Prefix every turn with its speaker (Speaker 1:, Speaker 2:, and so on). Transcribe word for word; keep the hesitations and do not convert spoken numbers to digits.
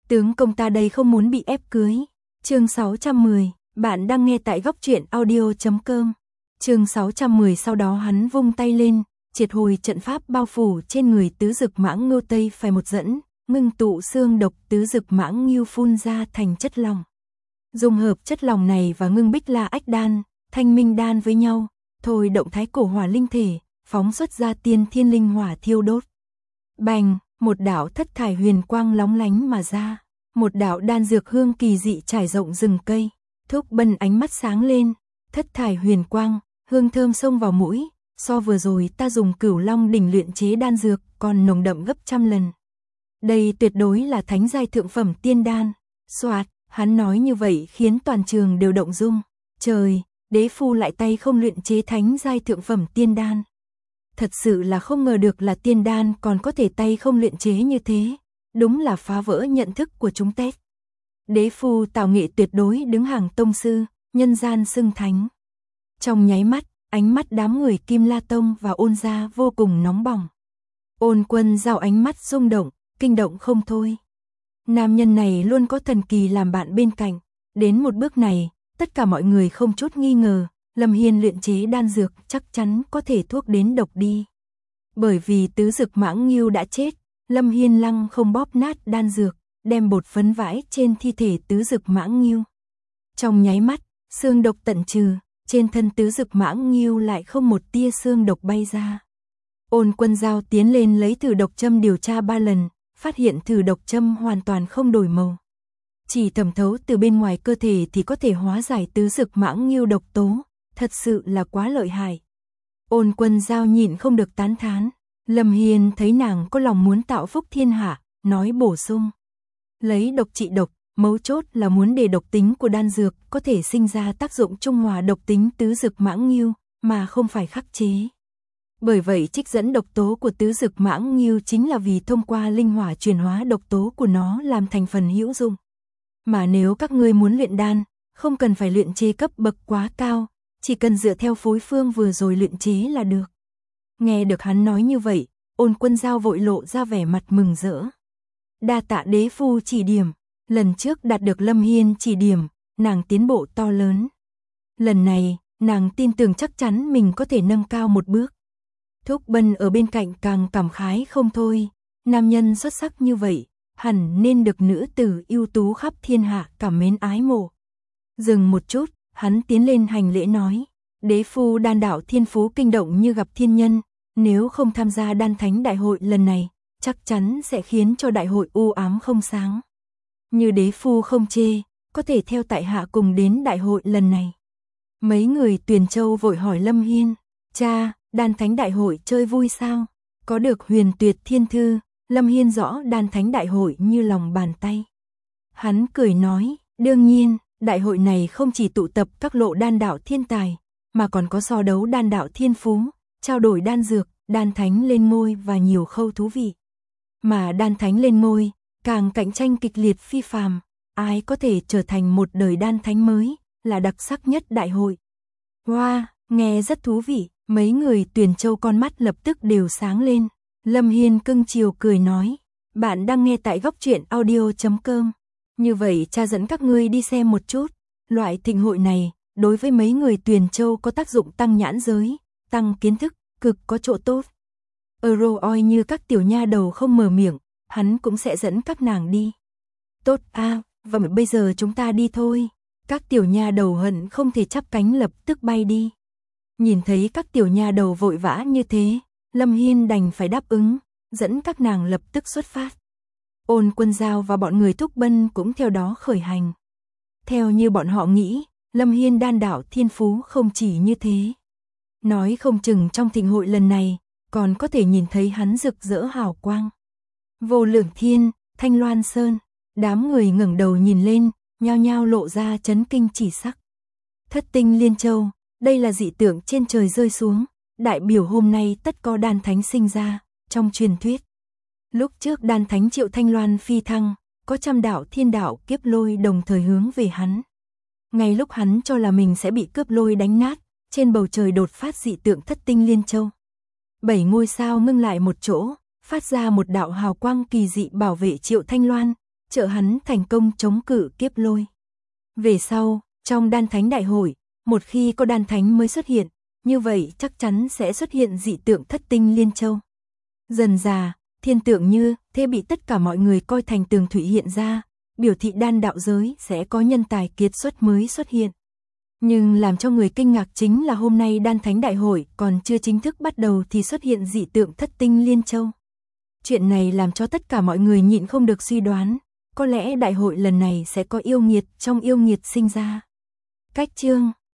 Speaker 1: Tướng công ta đây không muốn bị ép cưới. Chương sáu trăm mười, bạn đang nghe tại góc truyện audio chấm com. Chương sáu trăm mười sau đó hắn vung tay lên, triệt hồi trận pháp bao phủ trên người tứ dực mãng ngưu tây phải một dẫn, ngưng tụ xương độc tứ dực mãng ngưu phun ra thành chất lỏng. Dùng hợp chất lỏng này và ngưng bích la ách đan, thanh minh đan với nhau, thôi động thái cổ hỏa linh thể, phóng xuất ra tiên thiên linh hỏa thiêu đốt. Bành, một đạo thất thải huyền quang lóng lánh mà ra, một đạo đan dược hương kỳ dị trải rộng rừng cây. Thúc Bân ánh mắt sáng lên, thất thải huyền quang, hương thơm xông vào mũi, so vừa rồi ta dùng Cửu Long đỉnh luyện chế đan dược còn nồng đậm gấp trăm lần. Đây tuyệt đối là thánh giai thượng phẩm tiên đan. Soạt, hắn nói như vậy khiến toàn trường đều động dung. Trời, đế phu lại tay không luyện chế thánh giai thượng phẩm tiên đan. Thật sự là không ngờ được là tiên đan còn có thể tay không luyện chế như thế, đúng là phá vỡ nhận thức của chúng tét. Đế phu tạo nghệ tuyệt đối đứng hàng tông sư, nhân gian xưng thánh. Trong nháy mắt, ánh mắt đám người Kim La Tông và Ôn gia vô cùng nóng bỏng. Ôn Quân Giao ánh mắt rung động, kinh động không thôi. Nam nhân này luôn có thần kỳ làm bạn bên cạnh, đến một bước này, tất cả mọi người không chút nghi ngờ, Lâm Hiên luyện chế đan dược chắc chắn có thể thuốc đến độc đi. Bởi vì tứ dực mãng ngưu đã chết, Lâm Hiên lăng không bóp nát đan dược, đem bột phấn vãi trên thi thể tứ dực mãng ngưu. Trong nháy mắt, xương độc tận trừ, trên thân tứ dực mãng ngưu lại không một tia xương độc bay ra. Ôn Quân Giao tiến lên lấy thử độc châm điều tra ba lần, phát hiện thử độc châm hoàn toàn không đổi màu. Chỉ thẩm thấu từ bên ngoài cơ thể thì có thể hóa giải tứ dực mãng ngưu độc tố, thật sự là quá lợi hại. Ôn Quân Giao nhịn không được tán thán. Lâm Hiên thấy nàng có lòng muốn tạo phúc thiên hạ, nói bổ sung. Lấy độc trị độc, mấu chốt là muốn để độc tính của đan dược có thể sinh ra tác dụng trung hòa độc tính tứ dực mãng ngưu, mà không phải khắc chế. Bởi vậy trích dẫn độc tố của tứ dực mãng ngưu chính là vì thông qua linh hỏa chuyển hóa độc tố của nó làm thành phần hữu dụng. Mà nếu các ngươi muốn luyện đan, không cần phải luyện chế cấp bậc quá cao, chỉ cần dựa theo phối phương vừa rồi luyện chế là được. Nghe được hắn nói như vậy, Ôn Quân Giao vội lộ ra vẻ mặt mừng rỡ. Đa tạ đế phu chỉ điểm, lần trước đạt được Lâm Hiên chỉ điểm, nàng tiến bộ to lớn. Lần này, nàng tin tưởng chắc chắn mình có thể nâng cao một bước. Thúc Bân ở bên cạnh càng cảm khái không thôi, nam nhân xuất sắc như vậy, hẳn nên được nữ tử ưu tú khắp thiên hạ cảm mến ái mộ. Dừng một chút, hắn tiến lên hành lễ nói, đế phu đan đạo thiên phú kinh động như gặp thiên nhân, nếu không tham gia đan thánh đại hội lần này, chắc chắn sẽ khiến cho đại hội u ám không sáng. Như đế phu không chê, có thể theo tại hạ cùng đến đại hội lần này. Mấy người Tuyền Châu vội hỏi Lâm Hiên, cha, đan thánh đại hội chơi vui sao? Có được huyền tuyệt thiên thư, Lâm Hiên rõ đan thánh đại hội như lòng bàn tay. Hắn cười nói, đương nhiên, đại hội này không chỉ tụ tập các lộ đan đạo thiên tài, mà còn có so đấu đan đạo thiên phú, trao đổi đan dược, đan thánh lên ngôi và nhiều khâu thú vị. Mà đan thánh lên ngôi, càng cạnh tranh kịch liệt phi phàm, ai có thể trở thành một đời đan thánh mới, là đặc sắc nhất đại hội. Wow, nghe rất thú vị, mấy người Tuyền Châu con mắt lập tức đều sáng lên. Lâm Hiên cưng chiều cười nói, bạn đang nghe tại góc truyện audio chấm com. Như vậy cha dẫn các ngươi đi xem một chút, loại thịnh hội này, đối với mấy người Tuyền Châu có tác dụng tăng nhãn giới, tăng kiến thức, cực có chỗ tốt. Euro oi như các tiểu nha đầu không mở miệng, hắn cũng sẽ dẫn các nàng đi. Tốt a, và bây giờ chúng ta đi thôi. Các tiểu nha đầu hận không thể chắp cánh lập tức bay đi. Nhìn thấy các tiểu nha đầu vội vã như thế, Lâm Hiên đành phải đáp ứng, dẫn các nàng lập tức xuất phát. Ôn Quân Giao và bọn người Thúc Bân cũng theo đó khởi hành. Theo như bọn họ nghĩ, Lâm Hiên đan đạo thiên phú không chỉ như thế. Nói không chừng trong thịnh hội lần này, còn có thể nhìn thấy hắn rực rỡ hào quang. Vô Lượng Thiên, Thanh Loan Sơn, đám người ngẩng đầu nhìn lên, nhao nhao lộ ra chấn kinh chỉ sắc. Thất tinh Liên Châu, đây là dị tượng trên trời rơi xuống, đại biểu hôm nay tất có đan thánh sinh ra, trong truyền thuyết. Lúc trước đan thánh Triệu Thanh Loan phi thăng, có trăm đạo thiên đạo kiếp lôi đồng thời hướng về hắn. Ngay lúc hắn cho là mình sẽ bị cướp lôi đánh nát, trên bầu trời đột phát dị tượng thất tinh Liên Châu. Bảy ngôi sao ngưng lại một chỗ, phát ra một đạo hào quang kỳ dị bảo vệ Triệu Thanh Loan, trợ hắn thành công chống cự kiếp lôi. Về sau, trong đan thánh đại hội, một khi có đan thánh mới xuất hiện, như vậy chắc chắn sẽ xuất hiện dị tượng thất tinh liên châu. Dần dà, thiên tượng như thế bị tất cả mọi người coi thành tường thụy hiện ra, biểu thị đan đạo giới sẽ có nhân tài kiệt xuất mới xuất hiện. Nhưng làm cho người kinh ngạc chính là hôm nay đan thánh đại hội còn chưa chính thức bắt đầu thì xuất hiện dị tượng thất tinh liên châu. Chuyện này làm cho tất cả mọi người nhịn không được suy đoán, có lẽ đại hội lần này sẽ có yêu nghiệt trong yêu nghiệt sinh ra. Cách chương